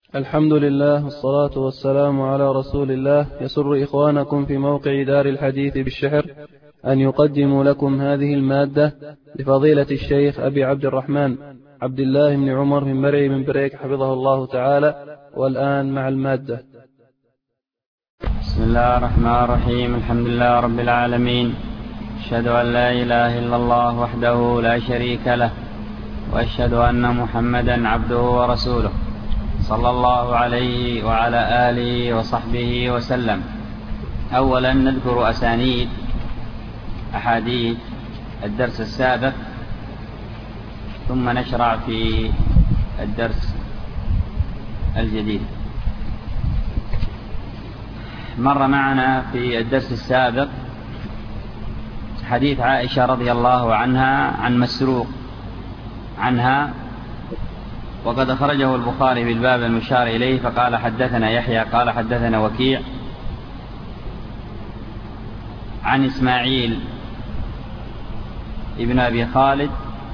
الحمد لله والصلاة والسلام على رسول الله. يسر إخوانكم في موقع دار الحديث بالشحر أن يقدموا لكم هذه المادة لفضيلة الشيخ أبي عبد الرحمن عبد الله بن عمر من مرعي من بريك حفظه الله تعالى. والآن مع المادة. بسم الله الرحمن الرحيم. الحمد لله رب العالمين، أشهد أن لا إله إلا الله وحده لا شريك له، وأشهد أن محمدا عبده ورسوله، صلى الله عليه وعلى آله وصحبه وسلم. أولا نذكر أسانيد أحاديث الدرس السابق، ثم نشرع في الدرس الجديد. مر معنا في الدرس السابق حديث عائشة رضي الله عنها عن مسروق عنها، وقد أخرجه البخاري بالباب المشار إليه، فقال حدثنا يحيى قال حدثنا وكيع عن إسماعيل ابن أبي خالد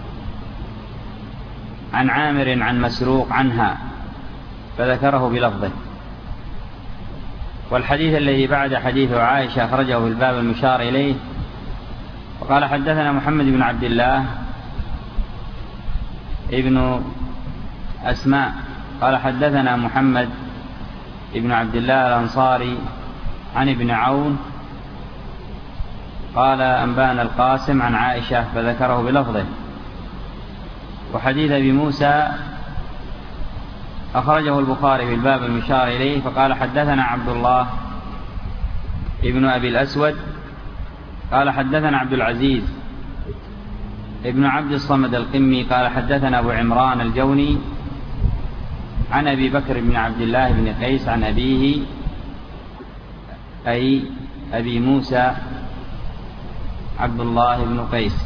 عن عامر عن مسروق عنها، فذكره بلفظه. والحديث الذي بعد حديث عائشة أخرجه بالباب المشار إليه، وقال حدثنا محمد بن عبد الله ابن أسماء قال حدثنا محمد ابن عبد الله الأنصاري عن ابن عون قال أنبانا القاسم عن عائشة، فذكره بلفظه. وحديث أبي موسى أخرجه البخاري بالباب المشار إليه، فقال حدثنا عبد الله ابن أبي الأسود قال حدثنا عبد العزيز ابن عبد الصمد القمي قال حدثنا أبو عمران الجوني عن أبي بكر بن عبد الله بن قيس عن أبيه أي أبي موسى عبد الله بن قيس.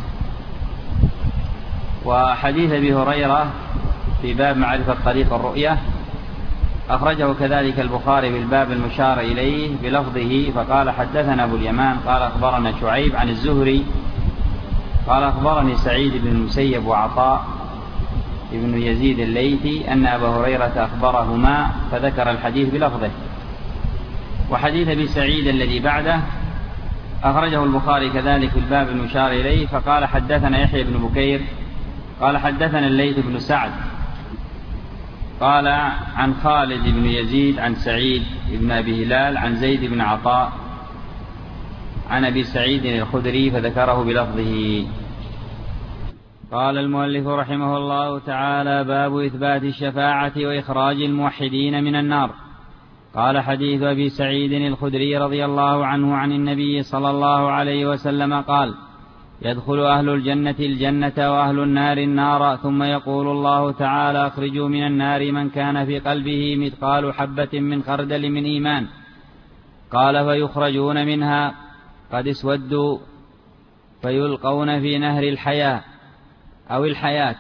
وحديث أبي هريرة في باب معرفة طريق الرؤية أخرجه كذلك البخاري بالباب المشار إليه بلفظه، فقال حدثنا أبو اليمان قال أخبرنا شعيب عن الزهري قال أخبرني سعيد بن المسيب وعطاء ابن يزيد الليثي أن أبا هريرة أخبرهما، فذكر الحديث بلفظه. وحديث أبي سعيد الذي بعده أخرجه البخاري كذلك في الباب المشار إليه، فقال حدثنا يحيى بن بكير قال حدثنا الليث بن سعد قال عن خالد بن يزيد عن سعيد بن أبي هلال عن زيد بن عطاء عن أبي سعيد الخدري، فذكره بلفظه. قال المؤلف رحمه الله تعالى: باب إثبات الشفاعة وإخراج الموحدين من النار. قال حديث أبي سعيد الخدري رضي الله عنه عن النبي صلى الله عليه وسلم قال: يدخل أهل الجنة الجنة وأهل النار النار، ثم يقول الله تعالى: اخرجوا من النار من كان في قلبه مثقال حبة من خردل من إيمان. قال: فيخرجون منها قد اسودوا فيلقون في نهر الحياة أو الحياة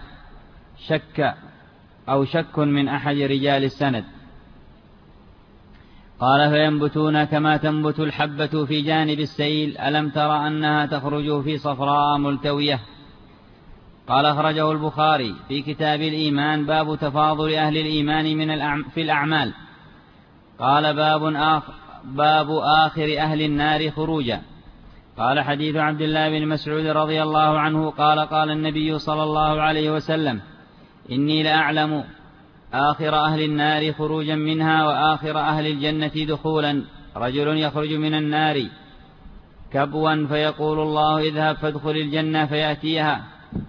شك من أحد رجال السند. قال: فينبتون كما تنبت الحبة في جانب السيل، ألم تر أنها تخرج في صفراء ملتوية. قال: أخرجه البخاري في كتاب الإيمان باب تفاضل أهل الإيمان في الأعمال. قال: باب آخر أهل النار خروجا. قال: حديث عبد الله بن مسعود رضي الله عنه قال: قال النبي صلى الله عليه وسلم: إني لأعلم آخر أهل النار خروجا منها وآخر أهل الجنة دخولا. رجل يخرج من النار كبوا فيقول الله: اذهب فادخل الجنة، فيأتيها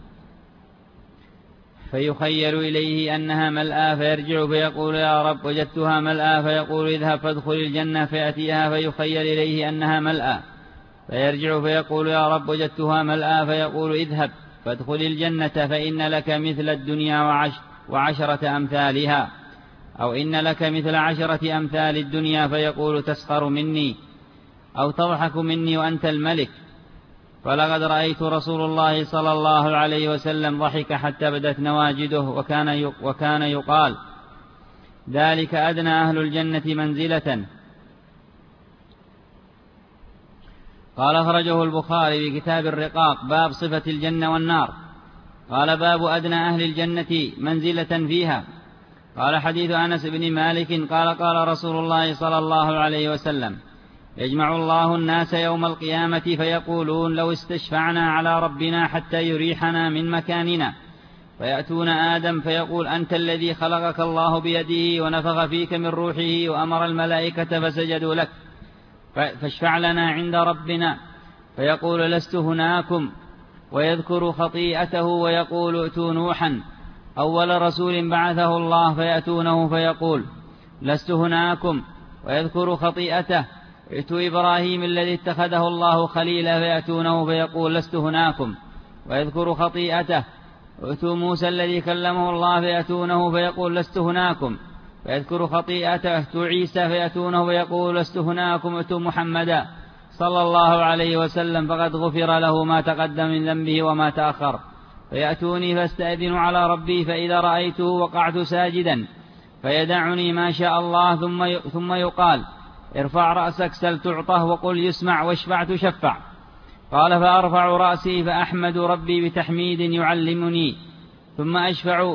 فيخيل إليه أنها ملأى، فيرجع فيقول: يا رب وجدتها ملأى، فيقول: اذهب فادخل الجنة، فيأتيها فيخيل إليه أنها ملأى، فيرجع فيقول: يا رب وجدتها ملأى، فيقول: اذهب فادخل الجنة فإن لك مثل الدنيا وعشرة أمثالها، أو إن لك مثل 10 أمثال الدنيا، فيقول: تسخر مني أو تضحك مني وأنت الملك. فلقد رأيت رسول الله صلى الله عليه وسلم ضحك حتى بدت نواجده، وكان يقال: ذلك أدنى أهل الجنة منزلة. قال: أخرجه البخاري بكتاب الرقاق باب صفة الجنة والنار. قال: باب أدنى أهل الجنة منزلة فيها. قال حديث أنس بن مالك قال قال رسول الله صلى الله عليه وسلم يجمع الله الناس يوم القيامة فيقولون لو استشفعنا على ربنا حتى يريحنا من مكاننا، فيأتون آدم فيقول أنت الذي خلقك الله بيده ونفخ فيك من روحه وأمر الملائكة فسجدوا لك، فاشفع لنا عند ربنا، فيقول لست هناكم، ويذكر خطيئته ويقول ائتوا نوحا أول رسول بعثه الله، فيأتونه فيقول لست هناكم، ويذكر خطيئته، ائتوا إبراهيم الذي اتخذه الله خليلا، فيأتونه فيقول لست هناكم، ويذكر خطيئته، ائتوا موسى الذي كلمه الله، فيأتونه فيقول لست هناكم، فيذكر خطيئته، ائتوا عيسى، فيأتونه فيقول لست هناكم، ائتوا محمدا صلى الله عليه وسلم فقد غفر له ما تقدم من ذنبه وما تأخر، فيأتوني فاستأذن على ربي، فإذا رأيته وقعت ساجدا، فيدعني ما شاء الله، ثم يقال ارفع رأسك سل تعطه وقل يسمع واشفع تشفع. قال فأرفع رأسي فأحمد ربي بتحميد يعلمني، ثم أشفع،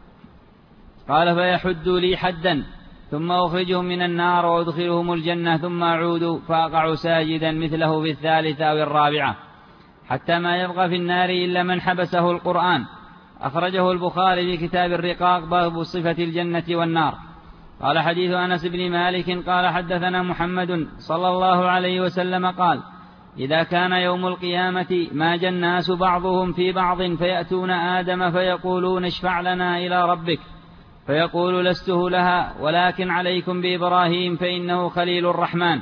قال فيحد لي حدا، ثم أخرجهم من النار وأدخلهم الجنة، ثم أعود فأقع ساجدا مثله في الثالثة أو الرابعة، حتى ما يبقى في النار إلا من حبسه القرآن. أخرجه البخاري في كتاب الرقاق باب صفة الجنة والنار. قال حديث أنس بن مالك قال حدثنا محمد صلى الله عليه وسلم قال إذا كان يوم القيامة ماج الناس بعضهم في بعض، فيأتون آدم فيقولون اشفع لنا إلى ربك، فيقول لسته لها ولكن عليكم بإبراهيم فإنه خليل الرحمن،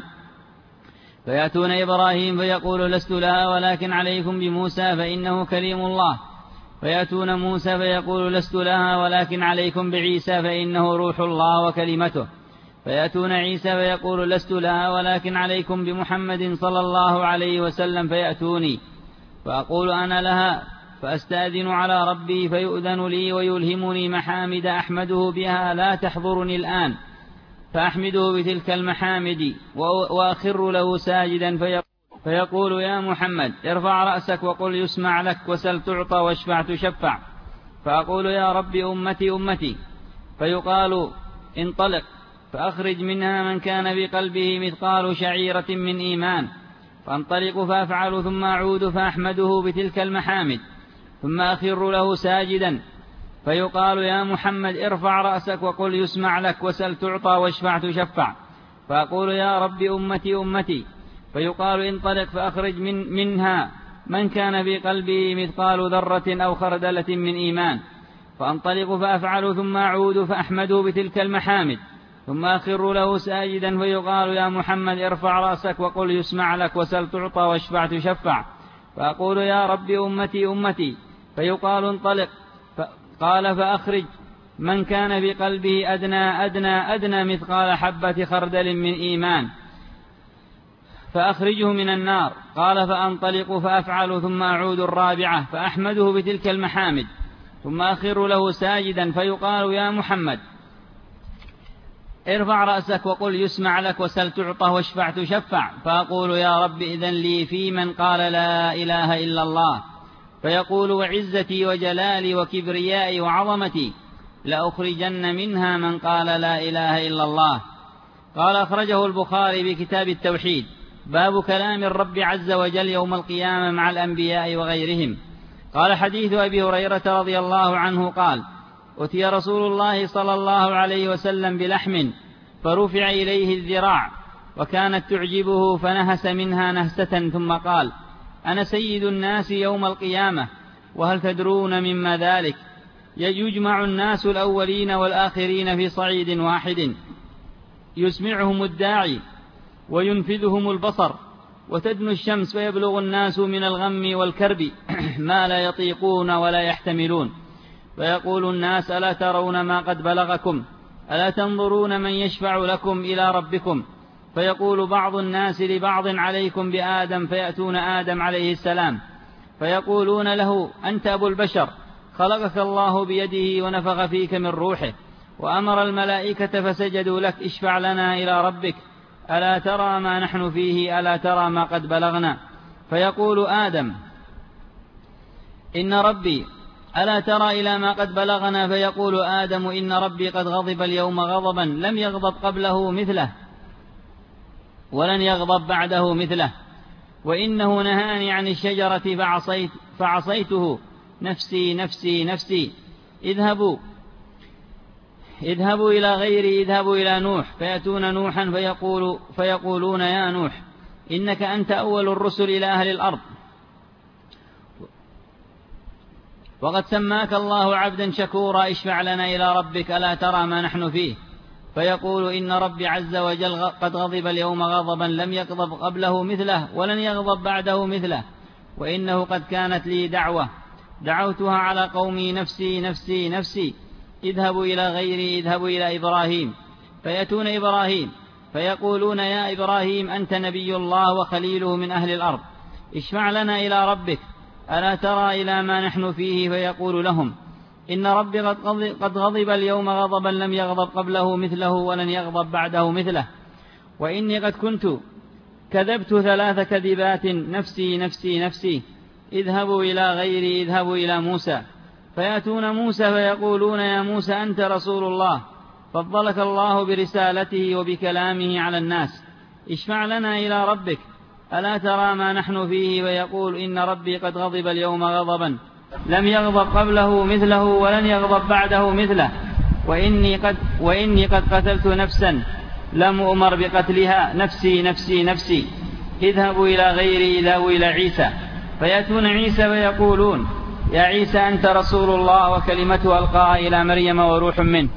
فيأتون إبراهيم فيقول لست لها ولكن عليكم بموسى فإنه كليم الله، فيأتون موسى فيقول لست لها ولكن عليكم بعيسى فإنه روح الله وكلمته، فيأتون عيسى فيقول لست لها ولكن عليكم بمحمد صلى الله عليه وسلم، فيأتوني فأقول أنا لها، فأستأذن على ربي فيؤذن لي ويلهمني محامد أحمده بها لا تحضرني الآن، فأحمده بتلك المحامد وأخر له ساجدا، فيقول يا محمد ارفع رأسك وقل يسمع لك وسل تعطى واشفع تشفع، فأقول يا رب أمتي أمتي، فيقال انطلق فأخرج منها من كان بقلبه مثقال شعيرة من إيمان، فانطلق فأفعل، ثم أعود فأحمده بتلك المحامد، ثم أخر له ساجدا، فيقال يا محمد ارفع رأسك وقل يسمع لك وسل تعطى واشفع تشفع، فأقول يا رب أمتي أمتي، فيقال انطلق فأخرج منها من كان بقلبه مثقال ذرة أو خردلة من إيمان، فانطلق فأفعل، ثم أعود فأحمده بتلك المحامد، ثم أخر له ساجدا، فيقال يا محمد ارفع رأسك وقل يسمع لك وسل تعطى واشفع تشفع، فأقول يا رب أمتي أمتي، فيقال انطلق قال فأخرج من كان بقلبه أدنى مثقال حبة خردل من إيمان، فأخرجه من النار. قال فأنطلق فأفعل، ثم أعود الرابعة فأحمده بتلك المحامد، ثم أخر له ساجدا، فيقال يا محمد ارفع رأسك وقل يسمع لك وسل تعطى واشفع تشفع، فأقول يا رب إذن لي في من قال لا إله إلا الله، فيقول وعزتي وجلالي وكبريائي وعظمتي لأخرجن منها من قال لا إله إلا الله. قال أخرجه البخاري بكتاب التوحيد باب كلام الرب عز وجل يوم القيامة مع الأنبياء وغيرهم. قال حديث أبي هريرة رضي الله عنه قال أتي رسول الله صلى الله عليه وسلم بلحم فرفع إليه الذراع وكانت تعجبه، فنهس منها نهسة ثم قال أنا سيد الناس يوم القيامة، وهل تدرون مما ذلك؟ يجمع الناس الأولين والآخرين في صعيد واحد، يسمعهم الداعي وينفذهم البصر، وتدنو الشمس ويبلغ الناس من الغم والكرب ما لا يطيقون ولا يحتملون، فيقول الناس ألا ترون ما قد بلغكم؟ ألا تنظرون من يشفع لكم إلى ربكم؟ فيقول بعض الناس لبعض عليكم بآدم، فيأتون آدم عليه السلام فيقولون له أنت أبو البشر، خلقك الله بيده ونفخ فيك من روحه وأمر الملائكة فسجدوا لك، اشفع لنا إلى ربك، ألا ترى ما نحن فيه؟ ألا ترى ما قد بلغنا؟ فيقول آدم إن ربي ألا ترى إلى ما قد بلغنا؟ فيقول آدم إن ربي قد غضب اليوم غضبا لم يغضب قبله مثله ولن يغضب بعده مثله، وإنه نهاني عن الشجرة فعصيته، نفسي نفسي نفسي. اذهبوا إلى غيري، اذهبوا إلى نوح. فيأتون نوحا فيقولون يا نوح إنك أنت أول الرسل إلى أهل الأرض، وقد سماك الله عبدا شكورا، اشفع لنا إلى ربك ألا ترى ما نحن فيه؟ فيقول إن ربي عز وجل قد غضب اليوم غضبا لم يغضب قبله مثله ولن يغضب بعده مثله، وإنه قد كانت لي دعوة دعوتها على قومي، نفسي نفسي نفسي. اذهبوا إلى غيري، اذهبوا إلى إبراهيم. فيأتون إبراهيم فيقولون يا إبراهيم أنت نبي الله وخليله من أهل الأرض، اشفع لنا إلى ربك ألا ترى إلى ما نحن فيه؟ فيقول لهم إن ربي قد غضب اليوم غضبا لم يغضب قبله مثله ولن يغضب بعده مثله، وإني قد كنت كذبت 3 كذبات، نفسي نفسي نفسي. اذهبوا إلى غيري، اذهبوا إلى موسى. فيأتون موسى فيقولون يا موسى أنت رسول الله، فضلك الله برسالته وبكلامه على الناس، اشفع لنا إلى ربك ألا ترى ما نحن فيه؟ ويقول إن ربي قد غضب اليوم غضبا لم يغضب قبله مثله ولن يغضب بعده مثله، وإني قد قتلت نفسا لم أمر بقتلها، نفسي نفسي نفسي. اذهبوا إلى غيري، اذهبوا إلى عيسى. فيأتون عيسى ويقولون يا عيسى أنت رسول الله وكلمته ألقاها إلى مريم وروح منه،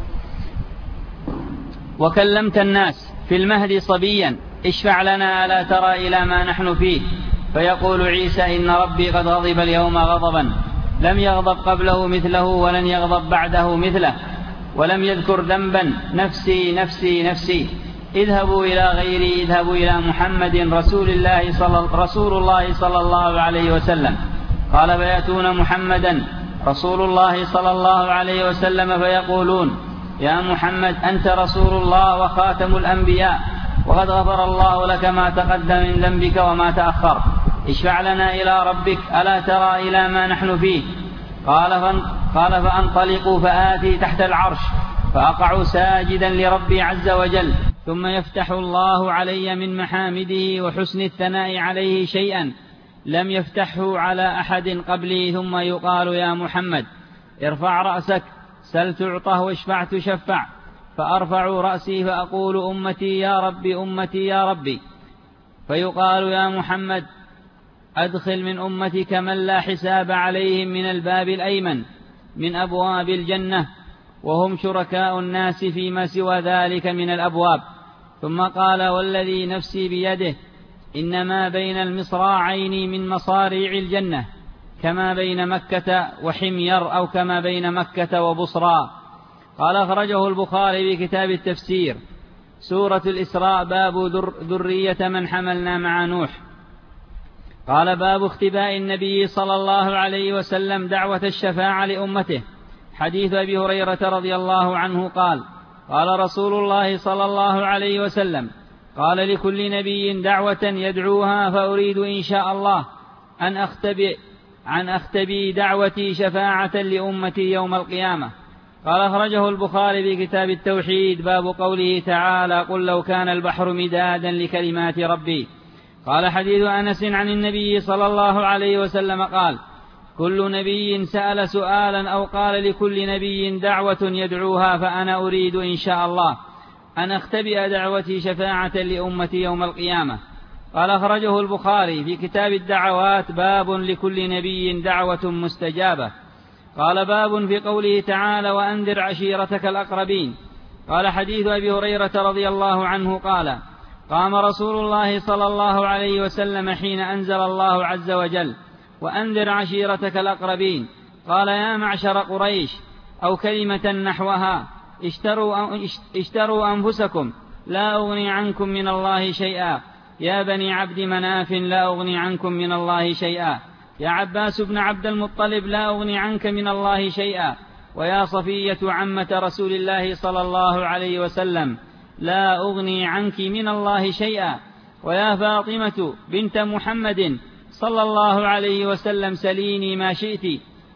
وكلمت الناس في المهد صبيا، اشفع لنا ألا ترى إلى ما نحن فيه؟ فيقول عيسى إن ربي قد غضب اليوم غضبا لم يغضب قبله مثله ولن يغضب بعده مثله، ولم يذكر ذنبا، نفسي نفسي نفسي. اذهبوا إلى غيري، اذهبوا إلى محمد رسول الله صلى الله عليه وسلم. قال فيأتون محمدا رسول الله صلى الله عليه وسلم فيقولون يا محمد أنت رسول الله وخاتم الأنبياء، وقد غفر الله لك ما تقدم من ذنبك وما تأخر، اشفع لنا إلى ربك ألا ترى إلى ما نحن فيه؟ قال فأنطلق فآتي تحت العرش فأقع ساجدا لربي عز وجل، ثم يفتح الله علي من محامده وحسن الثناء عليه شيئا لم يفتحه على أحد قبلي، ثم يقال يا محمد ارفع رأسك سل تعطه واشفع تشفع. فأرفع رأسي فأقول أمتي يا ربي أمتي يا ربي. فيقال يا محمد أدخل من أمتك من لا حساب عليهم من الباب الأيمن من أبواب الجنة، وهم شركاء الناس فيما سوى ذلك من الأبواب. ثم قال والذي نفسي بيده إنما بين المصراعين من مصاريع الجنة كما بين مكة وحمير، أو كما بين مكة وبصرى. قال أخرجه البخاري في كتاب التفسير سورة الإسراء باب ذرية من حملنا مع نوح. قال باب اختباء النبي صلى الله عليه وسلم دعوة الشفاعة لأمته. حديث أبي هريرة رضي الله عنه قال قال رسول الله صلى الله عليه وسلم قال لكل نبي دعوة يدعوها، فأريد إن شاء الله أن أختبي دعوتي شفاعة لأمتي يوم القيامة. قال أخرجه البخاري في كتاب التوحيد باب قوله تعالى قل لو كان البحر مدادا لكلمات ربي. قال حديث أنس عن النبي صلى الله عليه وسلم قال كل نبي سأل سؤالا أو قال لكل نبي دعوة يدعوها، فأنا أريد إن شاء الله أن أختبئ دعوتي شفاعة لأمتي يوم القيامة. قال أخرجه البخاري في كتاب الدعوات باب لكل نبي دعوة مستجابة. قال باب في قوله تعالى وأنذر عشيرتك الأقربين. قال حديث أبي هريرة رضي الله عنه قال قام رسول الله صلى الله عليه وسلم حين أنزل الله عز وجل وأنذر عشيرتك الأقربين، قال يا معشر قريش، أو كلمة نحوها، اشتروا أنفسكم لا أغني عنكم من الله شيئا، يا بني عبد مناف لا أغني عنكم من الله شيئا، يا عباس بن عبد المطلب لا أغني عنك من الله شيئا، ويا صفية عمة رسول الله صلى الله عليه وسلم لا أغني عنك من الله شيئا، ويا فاطمة بنت محمد صلى الله عليه وسلم سليني ما شئت،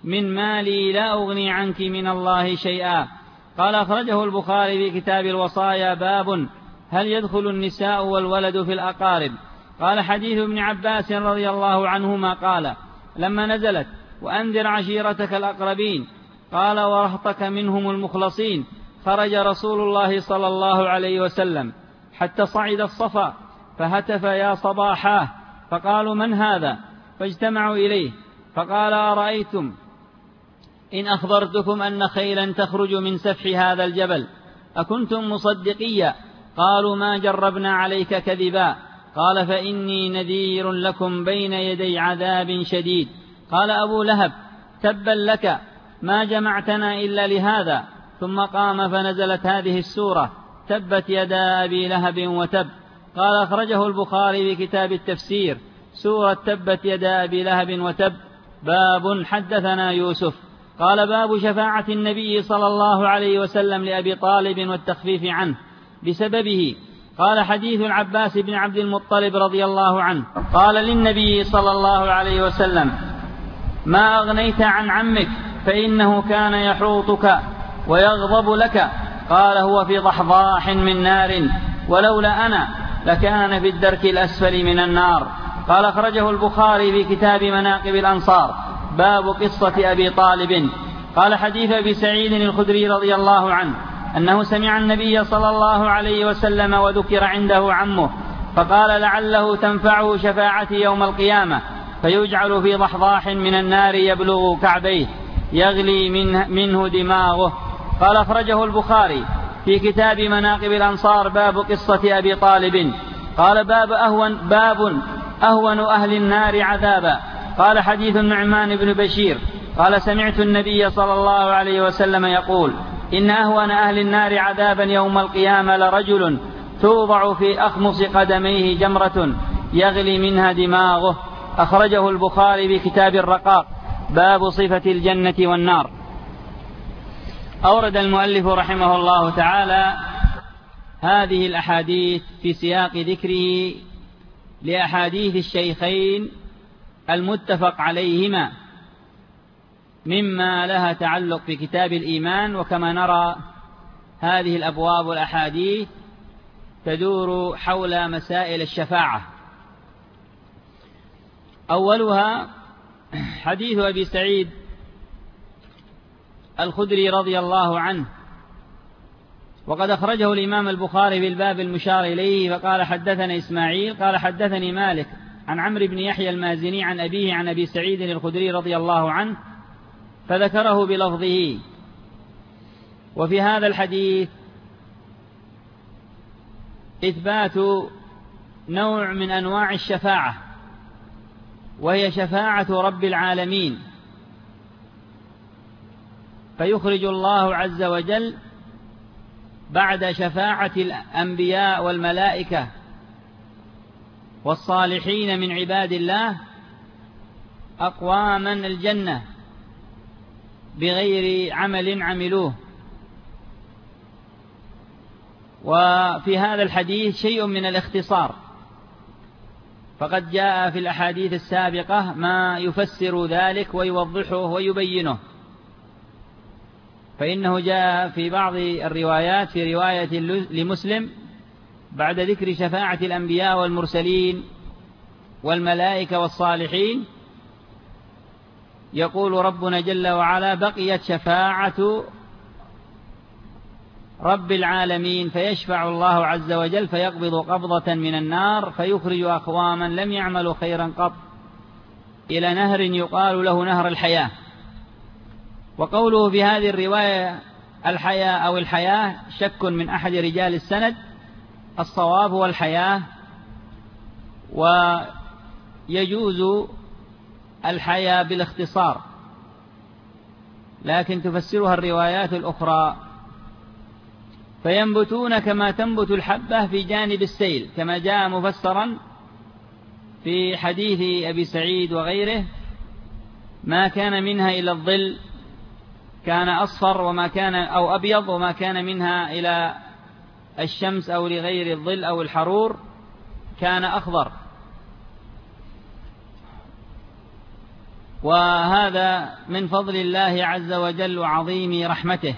من مالي لا أغني عنك من الله شيئا. قال أخرجه البخاري في كتاب الوصايا باب هل يدخل النساء والولد في الأقارب. قال حديث ابن عباس رضي الله عنهما قال لما نزلت وأنذر عشيرتك الأقربين قال ورهطك منهم المخلصين خرج رسول الله صلى الله عليه وسلم حتى صعد الصفا فهتف يا صباحاه فقالوا من هذا فاجتمعوا إليه فقال أرأيتم إن أخبرتكم أن خيلا تخرج من سفح هذا الجبل أكنتم مصدقيا؟ قالوا ما جربنا عليك كذبا. قال فإني نذير لكم بين يدي عذاب شديد. قال أبو لهب تبا لك ما جمعتنا إلا لهذا. ثم قام فنزلت هذه السورة تبت يدا أبي لهب وتب. قال أخرجه البخاري في كتاب التفسير سورة تبت يدا أبي لهب وتب. باب حدثنا يوسف قال باب شفاعة النبي صلى الله عليه وسلم لأبي طالب والتخفيف عنه بسببه. قال حديث العباس بن عبد المطلب رضي الله عنه قال للنبي صلى الله عليه وسلم ما أغنيت عن عمك فإنه كان يحوطك ويغضب لك. قال هو في ضحضاح من نار ولولا أنا لكان في الدرك الأسفل من النار. قال أخرجه البخاري في كتاب مناقب الأنصار باب قصة أبي طالب. قال حديث أبي سعيد الخدري رضي الله عنه أنه سمع النبي صلى الله عليه وسلم وذكر عنده عمه فقال لعله تنفعه شفاعتي يوم القيامة فيجعل في ضحضاح من النار يبلغ كعبيه يغلي منه دماغه. قال أخرجه البخاري في كتاب مناقب الأنصار باب قصة أبي طالب. قال باب أهون أهل النار عذابا. قال حديث النعمان بن بشير قال سمعت النبي صلى الله عليه وسلم يقول إن أهون أهل النار عذابا يوم القيامة لرجل توضع في أخمص قدميه جمرة يغلي منها دماغه. أخرجه البخاري في كتاب الرقاق باب صفة الجنة والنار. أورد المؤلف رحمه الله تعالى هذه الأحاديث في سياق ذكره لأحاديث الشيخين المتفق عليهما مما لها تعلق في كتاب الإيمان. وكما نرى هذه الأبواب والأحاديث تدور حول مسائل الشفاعة. أولها حديث أبي سعيد الخدري رضي الله عنه وقد أخرجه الإمام البخاري في الباب المشار إليه فقال حدثنا إسماعيل قال حدثني مالك عن عمرو بن يحيى المازني عن أبيه عن أبي سعيد الخدري رضي الله عنه فذكره بلفظه. وفي هذا الحديث إثبات نوع من أنواع الشفاعة وهي شفاعة رب العالمين فيخرج الله عز وجل بعد شفاعة الأنبياء والملائكة والصالحين من عباد الله أقواما الجنة بغير عمل عملوه. وفي هذا الحديث شيء من الاختصار فقد جاء في الأحاديث السابقة ما يفسر ذلك ويوضحه ويبينه. فإنه جاء في بعض الروايات في رواية لمسلم بعد ذكر شفاعة الأنبياء والمرسلين والملائكة والصالحين يقول ربنا جل وعلا بقيت شفاعة رب العالمين فيشفع الله عز وجل فيقبض قبضة من النار فيخرج أقواما لم يعملوا خيرا قط إلى نهر يقال له نهر الحياة. وقوله في هذه الرواية الحياة أو الحياة شك من أحد رجال السند. الصواب هو الحياة ويجوز الحياة بالاختصار لكن تفسرها الروايات الأخرى. فينبتون كما تنبت الحبة في جانب السيل كما جاء مفسرا في حديث أبي سعيد وغيره ما كان منها إلى الظل كان أصفر وما كان أو أبيض وما كان منها إلى الشمس أو لغير الظل أو الحرور كان أخضر. وهذا من فضل الله عز وجل وعظيم رحمته.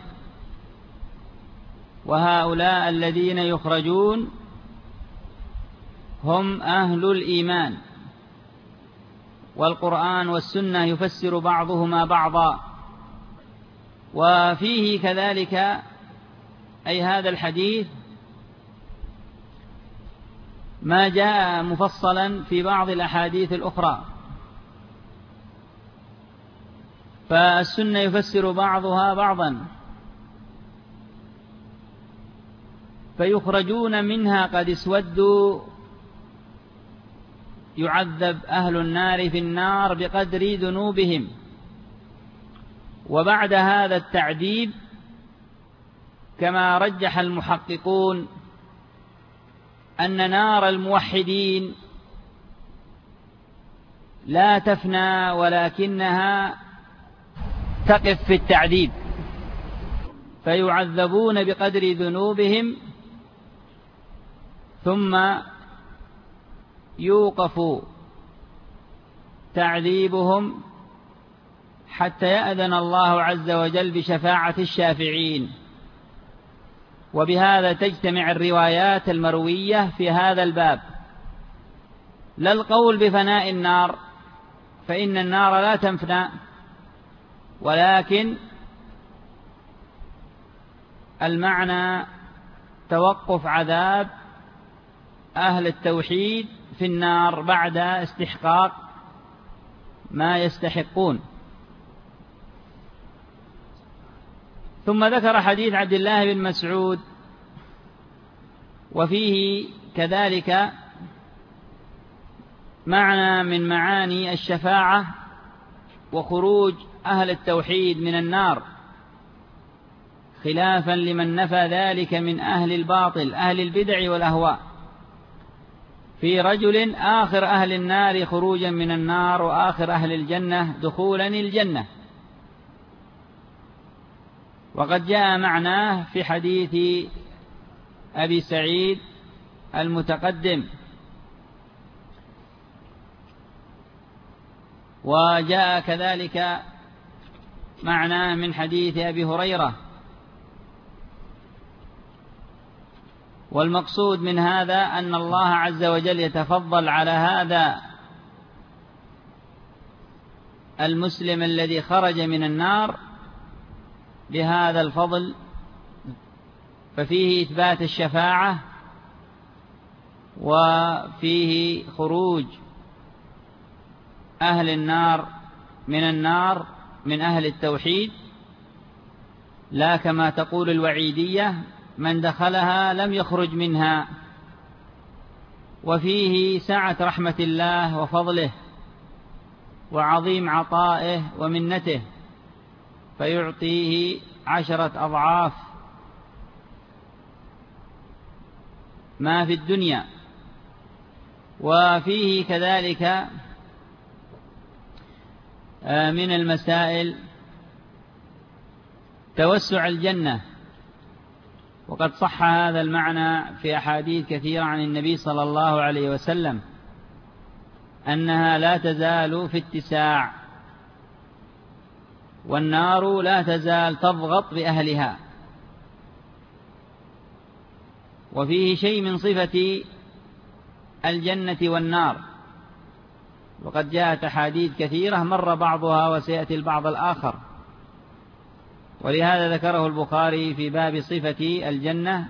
وهؤلاء الذين يخرجون هم أهل الإيمان، والقرآن والسنة يفسر بعضهما بعضا. وفيه كذلك أي هذا الحديث ما جاء مفصلا في بعض الأحاديث الأخرى، فالسنة يفسر بعضها بعضا، فيخرجون منها قد اسودوا، يعذب أهل النار في النار بقدر ذنوبهم. وبعد هذا التعذيب كما رجح المحققون أن نار الموحدين لا تفنى ولكنها تقف في التعذيب، فيعذبون بقدر ذنوبهم ثم يوقف تعذيبهم حتى يأذن الله عز وجل بشفاعة الشافعين. وبهذا تجتمع الروايات المروية في هذا الباب، لا القول بفناء النار، فإن النار لا تفنى، ولكن المعنى توقف عذاب أهل التوحيد في النار بعد استحقاق ما يستحقون. ثم ذكر حديث عبد الله بن مسعود، وفيه كذلك معنى من معاني الشفاعة وخروج أهل التوحيد من النار، خلافا لمن نفى ذلك من أهل الباطل أهل البدع والأهواء، في رجل آخر أهل النار خروجا من النار وآخر أهل الجنة دخولا الجنة. وقد جاء معناه في حديث أبي سعيد المتقدم، وجاء كذلك معناه من حديث أبي هريرة. والمقصود من هذا أن الله عز وجل يتفضل على هذا المسلم الذي خرج من النار بهذا الفضل، ففيه إثبات الشفاعة وفيه خروج أهل النار من أهل التوحيد، لا كما تقول الوعيدية من دخلها لم يخرج منها. وفيه سعة رحمة الله وفضله وعظيم عطائه ومنته، فيعطيه 10 أضعاف ما في الدنيا. وفيه كذلك من المسائل توسع الجنة، وقد صح هذا المعنى في أحاديث كثيرة عن النبي صلى الله عليه وسلم أنها لا تزال في اتساع، والنار لا تزال تضغط بأهلها. وفيه شيء من صفة الجنة والنار، وقد جاءت أحاديث كثيرة مر بعضها وسيأتي البعض الآخر، ولهذا ذكره البخاري في باب صفة الجنة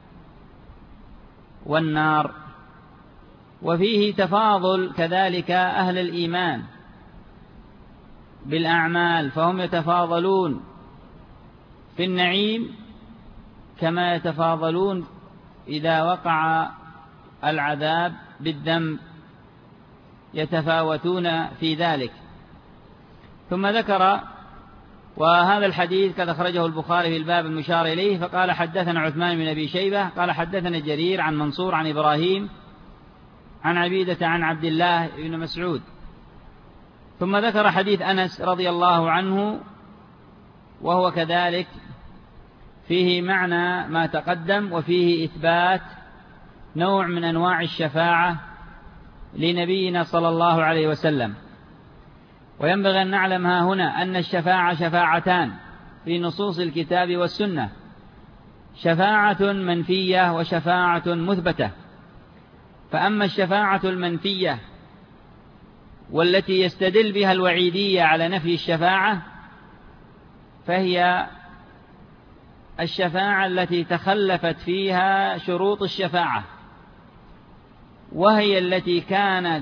والنار. وفيه تفاضل كذلك أهل الإيمان بالأعمال، فهم يتفاضلون في النعيم كما يتفاضلون إذا وقع العذاب بالذنب، يتفاوتون في ذلك. ثم ذكر وهذا الحديث قد أخرجه البخاري في الباب المشار إليه، فقال حدثنا عثمان بن أبي شيبة قال حدثنا جرير عن منصور عن إبراهيم عن عبيدة عن عبد الله بن مسعود. ثم ذكر حديث أنس رضي الله عنه، وهو كذلك فيه معنى ما تقدم، وفيه إثبات نوع من أنواع الشفاعة لنبينا صلى الله عليه وسلم. وينبغي أن نعلم ها هنا أن الشفاعة شفاعتان في نصوص الكتاب والسنة، شفاعة منفية وشفاعة مثبتة. فأما الشفاعة المنفية والتي يستدل بها الوعيدية على نفي الشفاعة فهي الشفاعة التي تخلفت فيها شروط الشفاعة، وهي التي كان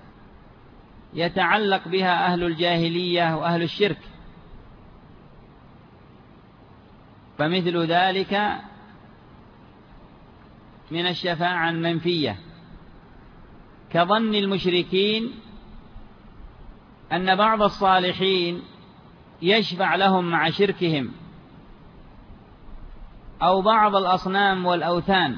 يتعلق بها أهل الجاهلية وأهل الشرك. فمثل ذلك من الشفاعة المنفية كظن المشركين أن بعض الصالحين يشفع لهم مع شركهم، أو بعض الأصنام والأوثان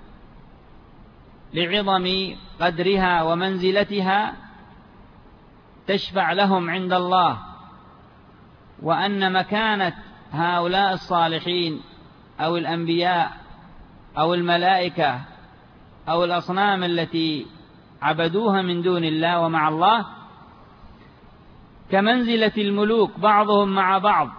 لعظم قدرها ومنزلتها تشفع لهم عند الله، وأن مكانة هؤلاء الصالحين أو الأنبياء أو الملائكة أو الأصنام التي عبدوها من دون الله ومع الله كمنزلة الملوك بعضهم مع بعض.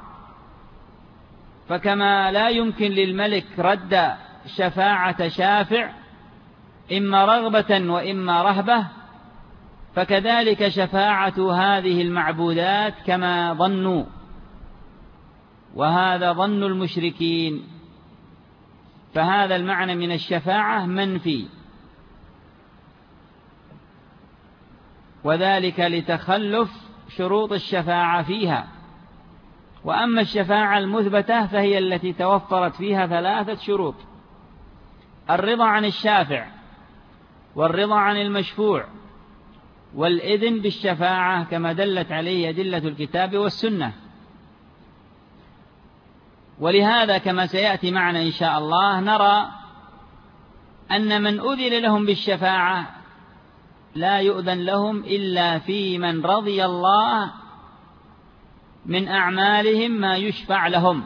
فكما لا يمكن للملك رد شفاعة شافع إما رغبة وإما رهبة، فكذلك شفاعة هذه المعبودات كما ظنوا، وهذا ظن المشركين. فهذا المعنى من الشفاعة منفي، وذلك لتخلف شروط الشفاعة فيها. وأما الشفاعة المثبتة فهي التي توفرت فيها 3 شروط: الرضا عن الشافع، والرضا عن المشفوع، والإذن بالشفاعة كما دلت عليه أدلة الكتاب والسنة. ولهذا كما سيأتي معنا إن شاء الله نرى أن من أذن لهم بالشفاعة لا يؤذن لهم إلا في من رضي الله من أعمالهم ما يشفع لهم.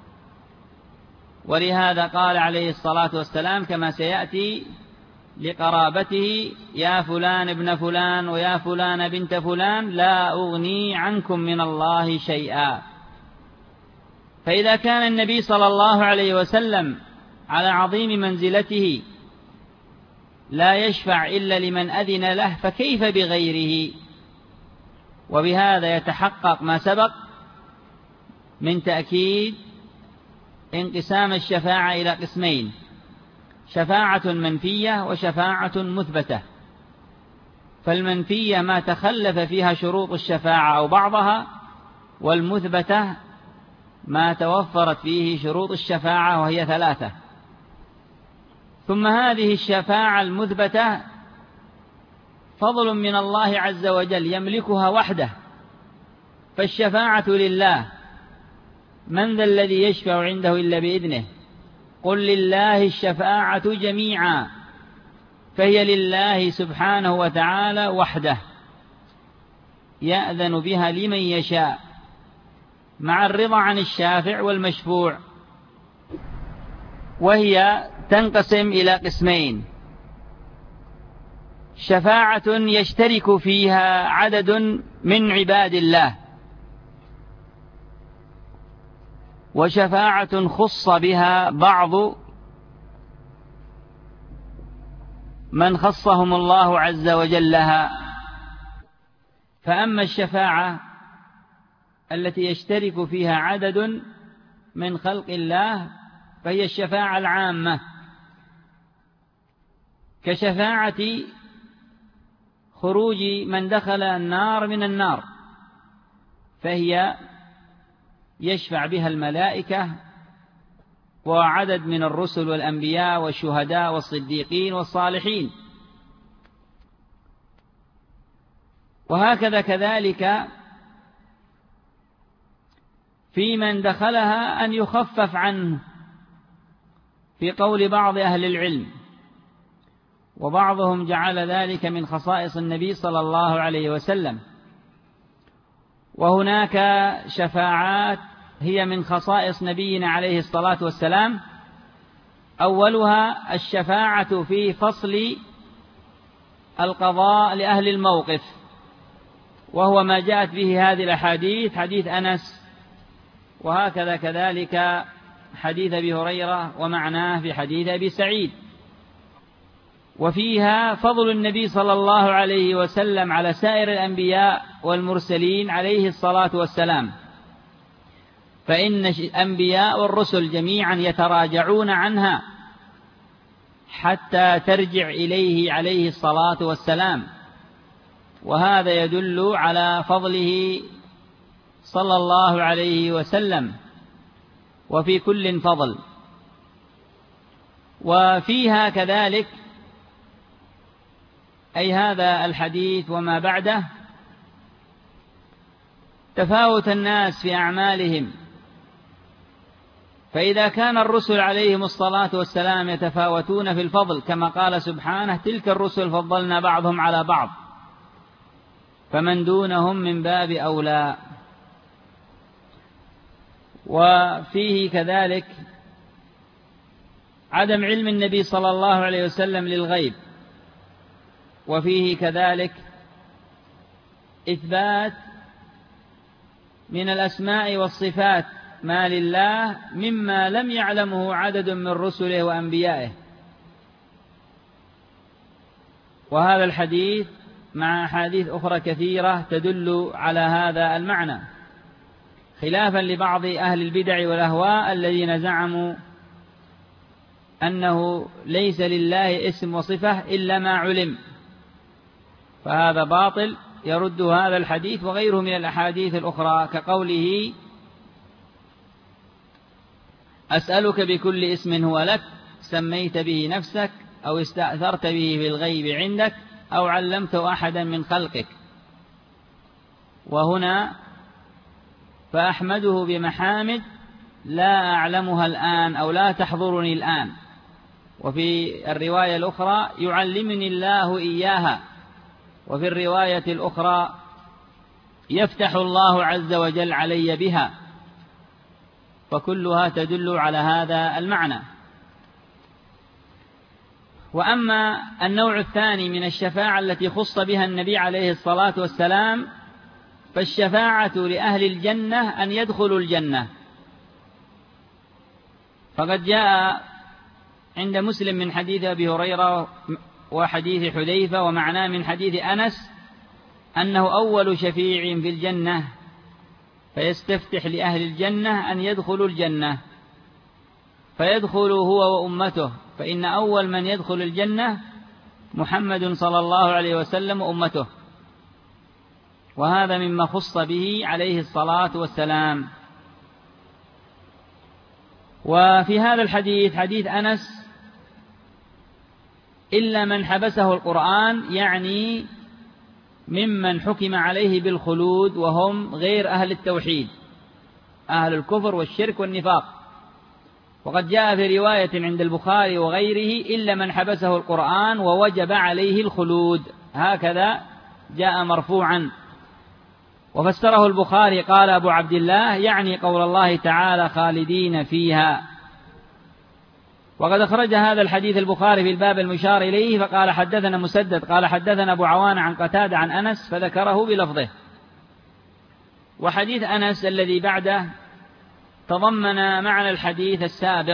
ولهذا قال عليه الصلاة والسلام كما سيأتي لقرابته: يا فلان ابن فلان ويا فلان بنت فلان لا أغني عنكم من الله شيئا. فإذا كان النبي صلى الله عليه وسلم على عظيم منزلته لا يشفع إلا لمن أذن له، فكيف بغيره؟ وبهذا يتحقق ما سبق من تأكيد انقسام الشفاعة إلى قسمين: شفاعة منفية وشفاعة مثبتة. فالمنفية ما تخلف فيها شروط الشفاعة أو بعضها، والمثبتة ما توفرت فيه شروط الشفاعة وهي 3. ثم هذه الشفاعة المثبتة فضل من الله عز وجل يملكها وحده، فالشفاعة لله، من ذا الذي يشفع عنده إلا بإذنه؟ قل لله الشفاعة جميعا، فهي لله سبحانه وتعالى وحده، يأذن بها لمن يشاء مع الرضا عن الشافع والمشفوع. وهي تنقسم إلى قسمين: شفاعة يشترك فيها عدد من عباد الله، وشفاعة خص بها بعض من خصهم الله عز وجل لها. فأما الشفاعة التي يشترك فيها عدد من خلق الله فهي الشفاعة العامة، كشفاعة خروج من دخل النار من النار، فهي يشفع بها الملائكة وعدد من الرسل والأنبياء والشهداء والصديقين والصالحين. وهكذا كذلك في من دخلها أن يخفف عنه، في قول بعض أهل العلم، وبعضهم جعل ذلك من خصائص النبي صلى الله عليه وسلم. وهناك شفاعات هي من خصائص نبينا عليه الصلاة والسلام، أولها الشفاعة في فصل القضاء لأهل الموقف، وهو ما جاءت به هذه الأحاديث، حديث أنس، وهكذا كذلك حديث أبي هريرة ومعناه في حديث أبي سعيد. وفيها فضل النبي صلى الله عليه وسلم على سائر الأنبياء والمرسلين عليه الصلاة والسلام، فإن الأنبياء والرسل جميعا يتراجعون عنها حتى ترجع إليه عليه الصلاة والسلام، وهذا يدل على فضله صلى الله عليه وسلم، وفي كل فضل. وفيها كذلك أي هذا الحديث وما بعده تفاوت الناس في أعمالهم، فإذا كان الرسل عليهم الصلاة والسلام يتفاوتون في الفضل كما قال سبحانه: تلك الرسل فضلنا بعضهم على بعض، فمن دونهم من باب أولى. وفيه كذلك عدم علم النبي صلى الله عليه وسلم للغيب، وفيه كذلك إثبات من الأسماء والصفات ما لله مما لم يعلمه عدد من رسله وأنبيائه. وهذا الحديث مع أحاديث أخرى كثيرة تدل على هذا المعنى، خلافا لبعض أهل البدع والأهواء الذين زعموا أنه ليس لله اسم وصفة إلا ما علم، فهذا باطل يرد هذا الحديث وغيره من الأحاديث الأخرى، كقوله: أسألك بكل اسم هو لك سميت به نفسك أو استأثرت به في الغيب عندك أو علمته أحدا من خلقك. وهنا فأحمده بمحامد لا أعلمها الآن أو لا تحضرني الآن. وفي الرواية الأخرى: يعلمني الله إياها. وفي الرواية الأخرى: يفتح الله عز وجل علي بها. فكلها تدل على هذا المعنى. وأما النوع الثاني من الشفاعة التي خص بها النبي عليه الصلاة والسلام، فالشفاعة لأهل الجنة أن يدخلوا الجنة. فقد جاء عند مسلم من حديث أبي هريرة وحديث حذيفة ومعناه من حديث أنس أنه أول شفيع في الجنة، فيستفتح لأهل الجنة أن يدخلوا الجنة، فيدخل هو وأمته، فإن أول من يدخل الجنة محمد صلى الله عليه وسلم وأمته، وهذا مما خص به عليه الصلاة والسلام. وفي هذا الحديث حديث أنس: إلا من حبسه القرآن، يعني ممن حكم عليه بالخلود وهم غير أهل التوحيد، أهل الكفر والشرك والنفاق. وقد جاء في رواية عند البخاري وغيره: إلا من حبسه القرآن ووجب عليه الخلود، هكذا جاء مرفوعا. وفسره البخاري قال أبو عبد الله: يعني قول الله تعالى: خالدين فيها. وقد أخرج هذا الحديث البخاري في الباب المشار إليه، فقال: حدثنا مسدد قال حدثنا أبو عوان عن قتادة عن أنس، فذكره بلفظه. وحديث أنس الذي بعده تضمن معنى الحديث السابق،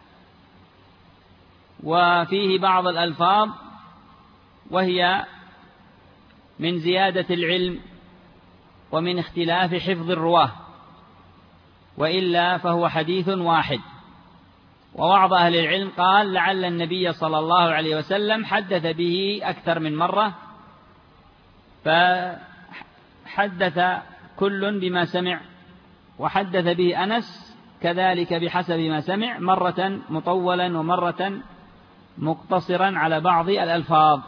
وفيه بعض الألفاظ وهي من زيادة العلم ومن اختلاف حفظ الرواه، وإلا فهو حديث واحد. وبعض أهل العلم قال لعل النبي صلى الله عليه وسلم حدث به أكثر من مرة، فحدث كل بما سمع، وحدث به أنس كذلك بحسب ما سمع، مرة مطولا ومرة مقتصرا على بعض الألفاظ.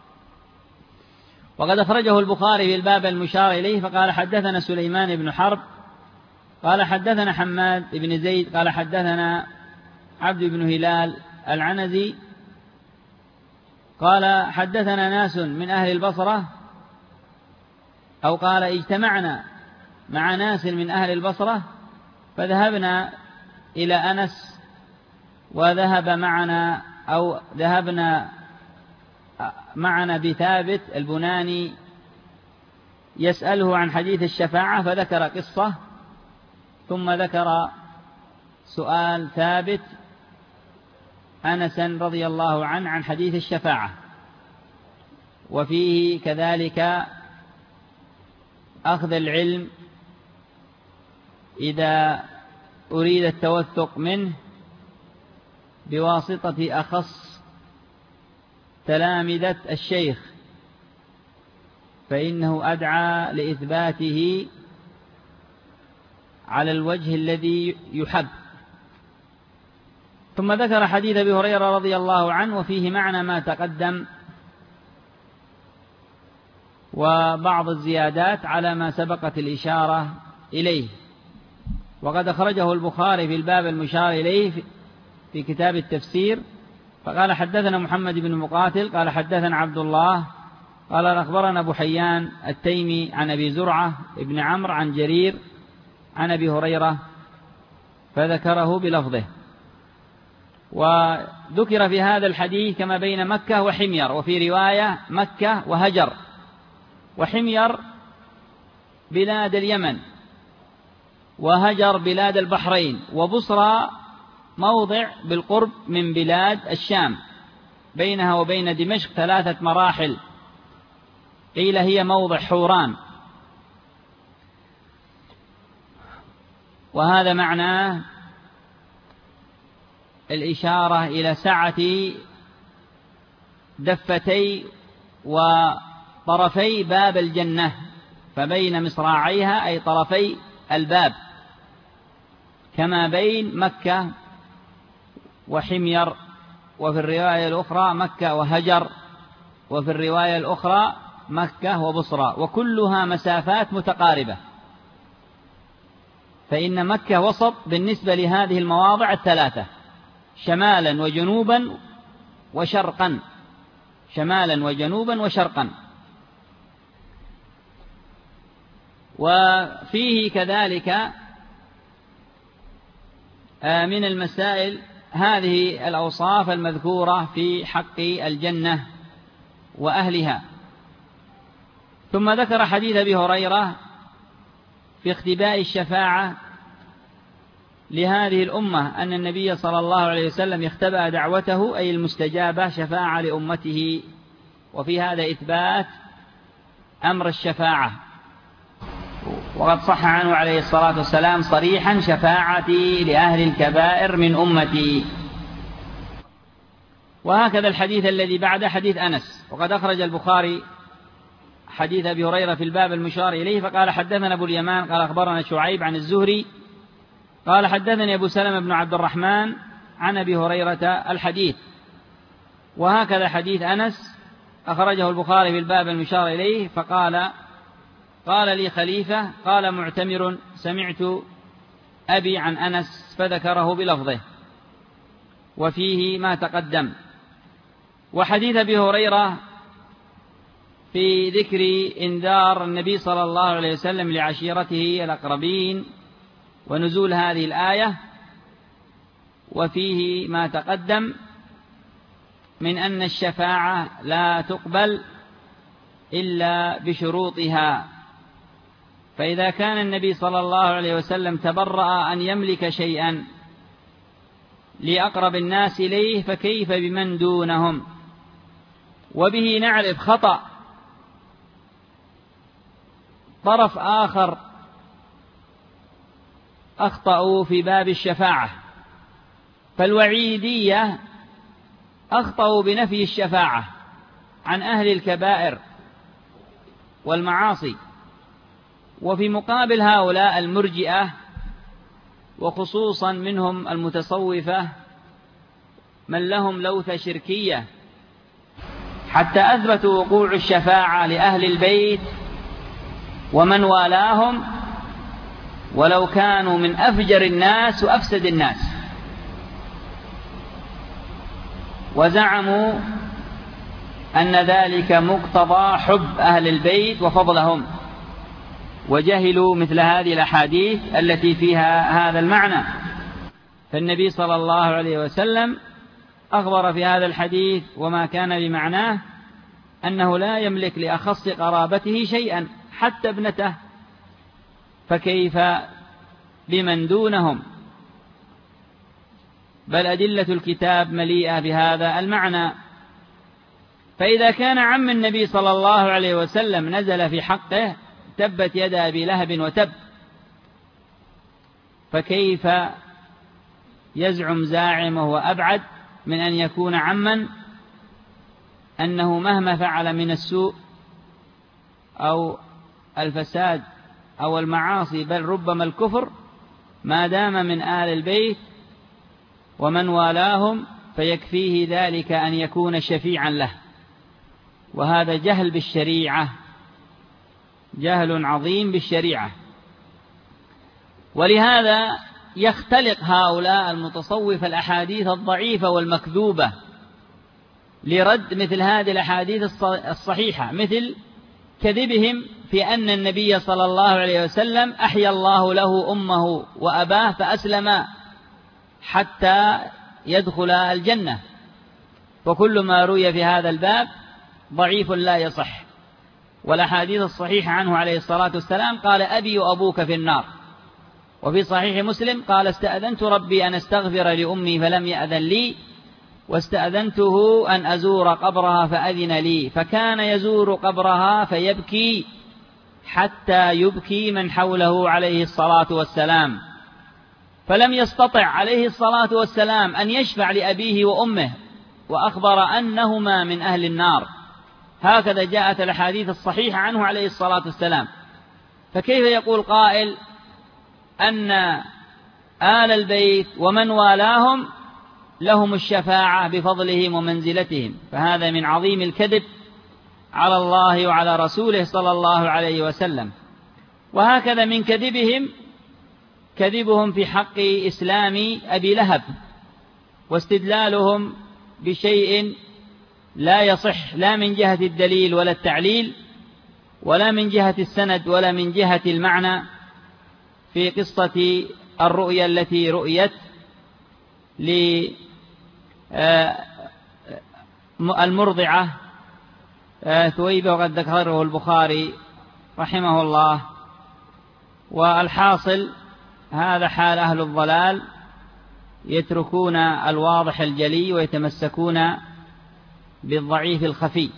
وقد أخرجه البخاري في الباب المشار إليه، فقال: حدثنا سليمان بن حرب قال حدثنا حماد بن زيد قال حدثنا عبد بن هلال العنزي قال: حدثنا ناس من أهل البصرة، أو قال: اجتمعنا مع ناس من أهل البصرة فذهبنا إلى أنس، وذهب معنا أو ذهبنا معنا بثابت البناني يسأله عن حديث الشفاعة فذكر قصة، ثم ذكر سؤال ثابت أنس رضي الله عنه عن حديث الشفاعة، وفيه كذلك أخذ العلم إذا أريد التوثق منه بواسطة أخص تلامذة الشيخ، فإنه أدعى لإثباته على الوجه الذي يحب. ثم ذكر حديث أبي هريرة رضي الله عنه وفيه معنى ما تقدم وبعض الزيادات على ما سبقت الإشارة إليه. وقد أخرجه البخاري في الباب المشار إليه في كتاب التفسير، فقال حدثنا محمد بن مقاتل قال حدثنا عبد الله قال أخبرنا أبو حيان التيمي عن أبي زرعة ابن عمرو عن جرير عن أبي هريرة فذكره بلفظه. وذكر في هذا الحديث كما بين مكة وحمير، وفي رواية مكة وهجر، وحمير بلاد اليمن، وهجر بلاد البحرين، وبصرى موضع بالقرب من بلاد الشام بينها وبين دمشق 3 مراحل، قيل هي موضع حوران. وهذا معناه الإشارة إلى سعة دفتي وطرفي باب الجنة، فبين مصراعيها أي طرفي الباب، كما بين مكة وحمير، وفي الرواية الأخرى مكة وهجر، وفي الرواية الأخرى مكة وبصرى، وكلها مسافات متقاربة، فإن مكة وسط بالنسبة لهذه المواضع 3 شمالا وجنوبا وشرقا، شمالا وجنوبا وشرقا. وفيه كذلك من المسائل هذه الأوصاف المذكورة في حق الجنة وأهلها. ثم ذكر حديث أبي هريرة في اختباء الشفاعة لهذه الأمة أن النبي صلى الله عليه وسلم اختبأ دعوته أي المستجابة شفاعة لأمته، وفي هذا إثبات أمر الشفاعة. وقد صح عنه عليه الصلاة والسلام صريحا شفاعتي لأهل الكبائر من أمتي. وهكذا الحديث الذي بعد حديث أنس، وقد أخرج البخاري حديث أبي هريرة في الباب المشار إليه فقال حدثنا أبو اليمان قال أخبرنا شعيب عن الزهري قال حدثني أبو سلمة بن عبد الرحمن عن أبي هريرة الحديث. وهكذا حديث أنس أخرجه البخاري في الباب المشار إليه فقال قال لي خليفة قال معتمر سمعت أبي عن أنس فذكره بلفظه وفيه ما تقدم. وحديث أبي هريرة في ذكر إنذار النبي صلى الله عليه وسلم لعشيرته الأقربين ونزول هذه الآية، وفيه ما تقدم من أن الشفاعة لا تقبل إلا بشروطها. فإذا كان النبي صلى الله عليه وسلم تبرأ أن يملك شيئا لأقرب الناس إليه فكيف بمن دونهم؟ وبه نعرف خطأ طرف آخر أخطأوا في باب الشفاعة، فالوعيدية أخطأوا بنفي الشفاعة عن أهل الكبائر والمعاصي، وفي مقابل هؤلاء المرجئة وخصوصا منهم المتصوفة من لهم لوثة شركية حتى أثبتوا وقوع الشفاعة لأهل البيت ومن والاهم ولو كانوا من أفجر الناس وأفسد الناس، وزعموا أن ذلك مقتضى حب أهل البيت وفضلهم، وجهلوا مثل هذه الأحاديث التي فيها هذا المعنى. فالنبي صلى الله عليه وسلم أخبر في هذا الحديث وما كان بمعناه أنه لا يملك لأخص قرابته شيئا حتى ابنته، فكيف بمن دونهم؟ بل أدلة الكتاب مليئة بهذا المعنى. فإذا كان عم النبي صلى الله عليه وسلم نزل في حقه تبت يد أبي لهب وتب، فكيف يزعم زاعم وهو أبعد من أن يكون عما أنه مهما فعل من السوء أو الفساد أو المعاصي بل ربما الكفر ما دام من آل البيت ومن والاهم فيكفيه ذلك أن يكون شفيعا له. وهذا جهل بالشريعة، جهل عظيم بالشريعة. ولهذا يختلق هؤلاء المتصوفة الأحاديث الضعيفة والمكذوبة لرد مثل هذه الأحاديث الصحيحة، مثل كذبهم في أن النبي صلى الله عليه وسلم أحيا الله له أمه وأباه فأسلما حتى يدخل الجنة، وكل ما روي في هذا الباب ضعيف لا يصح. والأحاديث الصحيحة عنه عليه الصلاة والسلام قال أبي وأبوك في النار. وفي صحيح مسلم قال استأذنت ربي أن استغفر لأمي فلم يأذن لي، واستأذنته أن أزور قبرها فأذن لي، فكان يزور قبرها فيبكي حتى يبكي من حوله عليه الصلاة والسلام، فلم يستطع عليه الصلاة والسلام أن يشفع لأبيه وأمه، وأخبر أنهما من أهل النار. هكذا جاءت الأحاديث الصحيحة عنه عليه الصلاة والسلام. فكيف يقول قائل أن آل البيت ومن والاهم لهم الشفاعة بفضلهم ومنزلتهم؟ فهذا من عظيم الكذب على الله وعلى رسوله صلى الله عليه وسلم. وهكذا من كذبهم في حق إسلام أبي لهب، واستدلالهم بشيء لا يصح لا من جهة الدليل ولا التعليل ولا من جهة السند ولا من جهة المعنى في قصة الرؤيا التي رؤيت للمرضعة ثويبة، وقد ذكره البخاري رحمه الله. والحاصل هذا حال أهل الضلال، يتركون الواضح الجلي ويتمسكون بالضعيف الخفي.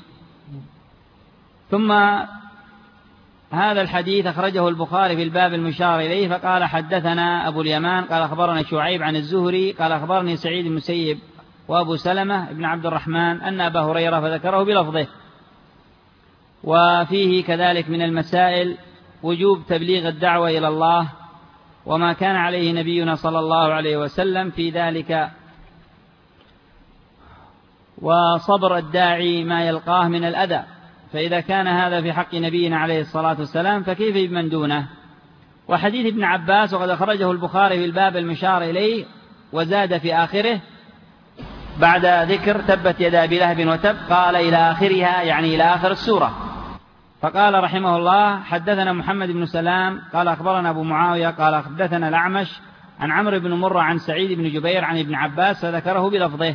ثم هذا الحديث أخرجه البخاري في الباب المشار إليه، فقال حدثنا أبو اليمان قال أخبرنا شعيب عن الزهري قال أخبرني سعيد بن المسيب وأبو سلمة بن عبد الرحمن أن أبا هريرة، فذكره بلفظه. وفيه كذلك من المسائل وجوب تبليغ الدعوة إلى الله وما كان عليه نبينا صلى الله عليه وسلم في ذلك، وصبر الداعي ما يلقاه من الأذى. فإذا كان هذا في حق نبينا عليه الصلاة والسلام فكيف بمن دونه؟ وحديث ابن عباس وقد أخرجه البخاري في الباب المشار إليه، وزاد في آخره بعد ذكر تبت يد أبي لهب وتب قال إلى آخرها، يعني إلى آخر السورة. فقال رحمه الله حدثنا محمد بن سلام قال أخبرنا أبو معاوية قال حدثنا الأعمش عن عمرو بن مرة عن سعيد بن جبير عن ابن عباس، فذكره بلفظه.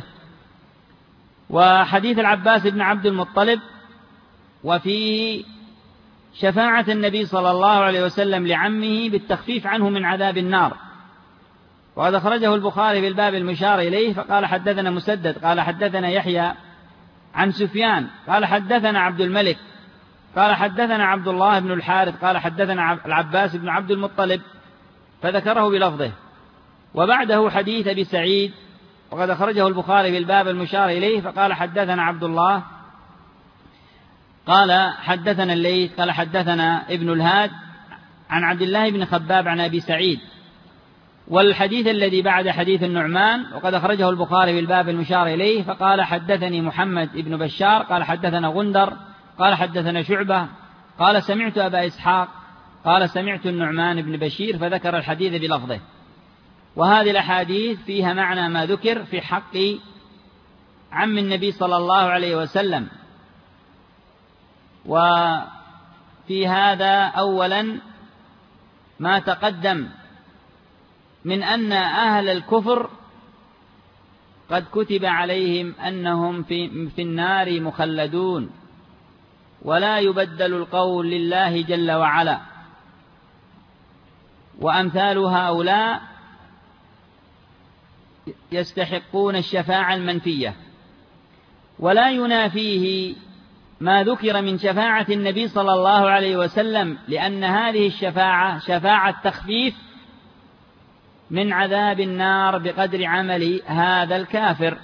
وحديث العباس بن عبد المطلب وفيه شفاعة النبي صلى الله عليه وسلم لعمه بالتخفيف عنه من عذاب النار. وقد أخرجه البخاري في الباب المشار إليه، فقال حدثنا مسدد قال حدثنا يحيى عن سفيان قال حدثنا عبد الملك قال حدثنا عبد الله بن الحارث قال حدثنا العباس بن عبد المطلب، فذكره بلفظه. وبعده حديث أبي سعيد وقد أخرجه البخاري في الباب المشار إليه، فقال حدثنا عبد الله قال حدثنا الليث قال حدثنا ابن الهاد عن عبد الله بن خباب عن أبي سعيد. والحديث الذي بعد حديث النعمان وقد أخرجه البخاري في الباب المشار إليه، فقال حدثني محمد بن بشار قال حدثنا غندر قال حدثنا شعبة قال سمعت أبا إسحاق قال سمعت النعمان بن بشير، فذكر الحديث بلفظه. وهذه الأحاديث فيها معنى ما ذكر في حق عم النبي صلى الله عليه وسلم. وفي هذا أولا ما تقدم من أن أهل الكفر قد كتب عليهم أنهم في النار مخلدون، ولا يبدل القول لله جل وعلا. وأمثال هؤلاء يستحقون الشفاعة المنفية، ولا ينافيه ما ذكر من شفاعة النبي صلى الله عليه وسلم، لأن هذه الشفاعة شفاعة تخفيف من عذاب النار بقدر عمل هذا الكافر،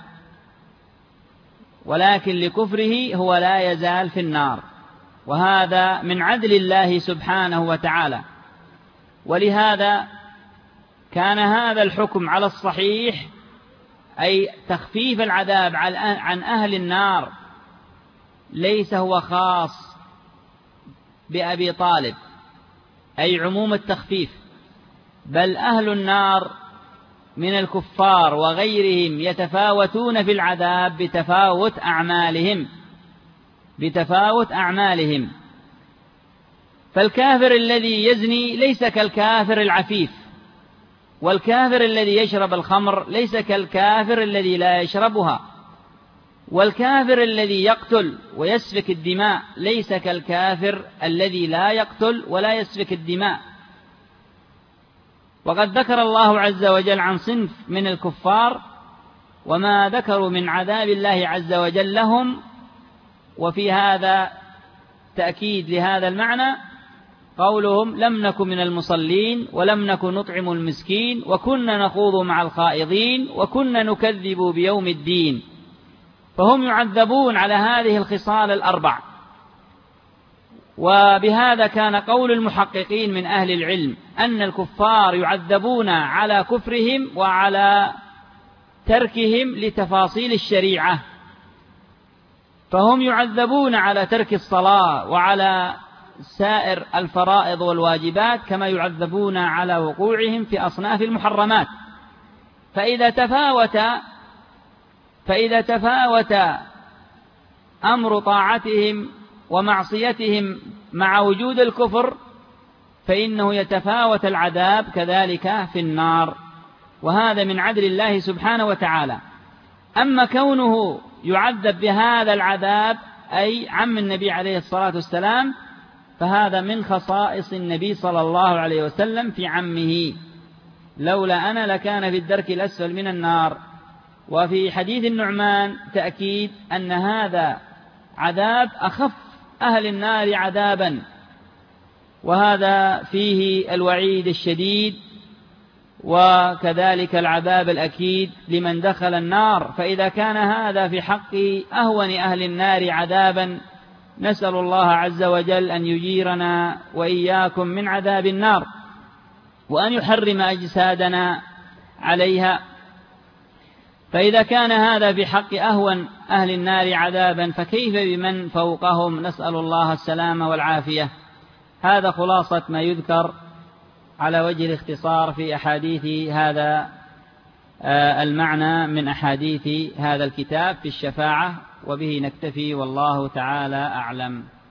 ولكن لكفره هو لا يزال في النار، وهذا من عدل الله سبحانه وتعالى. ولهذا كان هذا الحكم على الصحيح، أي تخفيف العذاب عن أهل النار، ليس هو خاص بأبي طالب أي عموم التخفيف، بل أهل النار من الكفار وغيرهم يتفاوتون في العذاب بتفاوت أعمالهم. فالكافر الذي يزني ليس كالكافر العفيف، والكافر الذي يشرب الخمر ليس كالكافر الذي لا يشربها، والكافر الذي يقتل ويسفك الدماء ليس كالكافر الذي لا يقتل ولا يسفك الدماء. وقد ذكر الله عز وجل عن صنف من الكفار وما ذكروا من عذاب الله عز وجل لهم، وفي هذا تأكيد لهذا المعنى قولهم: لم نكن من المصلين ولم نكن نطعم المسكين وكنا نخوض مع الخائضين وكنا نكذب بيوم الدين. فهم يعذبون على هذه الخصال الأربع. وبهذا كان قول المحققين من أهل العلم أن الكفار يعذبون على كفرهم وعلى تركهم لتفاصيل الشريعة، فهم يعذبون على ترك الصلاة وعلى سائر الفرائض والواجبات كما يعذبون على وقوعهم في أصناف المحرمات. فإذا تفاوت أمر طاعتهم ومعصيتهم مع وجود الكفر فإنه يتفاوت العذاب كذلك في النار، وهذا من عدل الله سبحانه وتعالى. أما كونه يعذب بهذا العذاب أي عم النبي عليه الصلاة والسلام، فهذا من خصائص النبي صلى الله عليه وسلم في عمه: لولا أنا لكان في الدرك الأسفل من النار. وفي حديث النعمان تأكيد أن هذا عذاب أخف أهل النار عذابا، وهذا فيه الوعيد الشديد وكذلك العذاب الأكيد لمن دخل النار. فإذا كان هذا في حق أهون أهل النار عذابا، نسأل الله عز وجل أن يجيرنا وإياكم من عذاب النار وأن يحرم أجسادنا عليها. فإذا كان هذا في حق أهون أهل النار عذابا فكيف بمن فوقهم؟ نسأل الله السلامة والعافية. هذا خلاصة ما يذكر على وجه الاختصار في أحاديث هذا المعنى من أحاديث هذا الكتاب في الشفاعة، وبه نكتفي والله تعالى أعلم.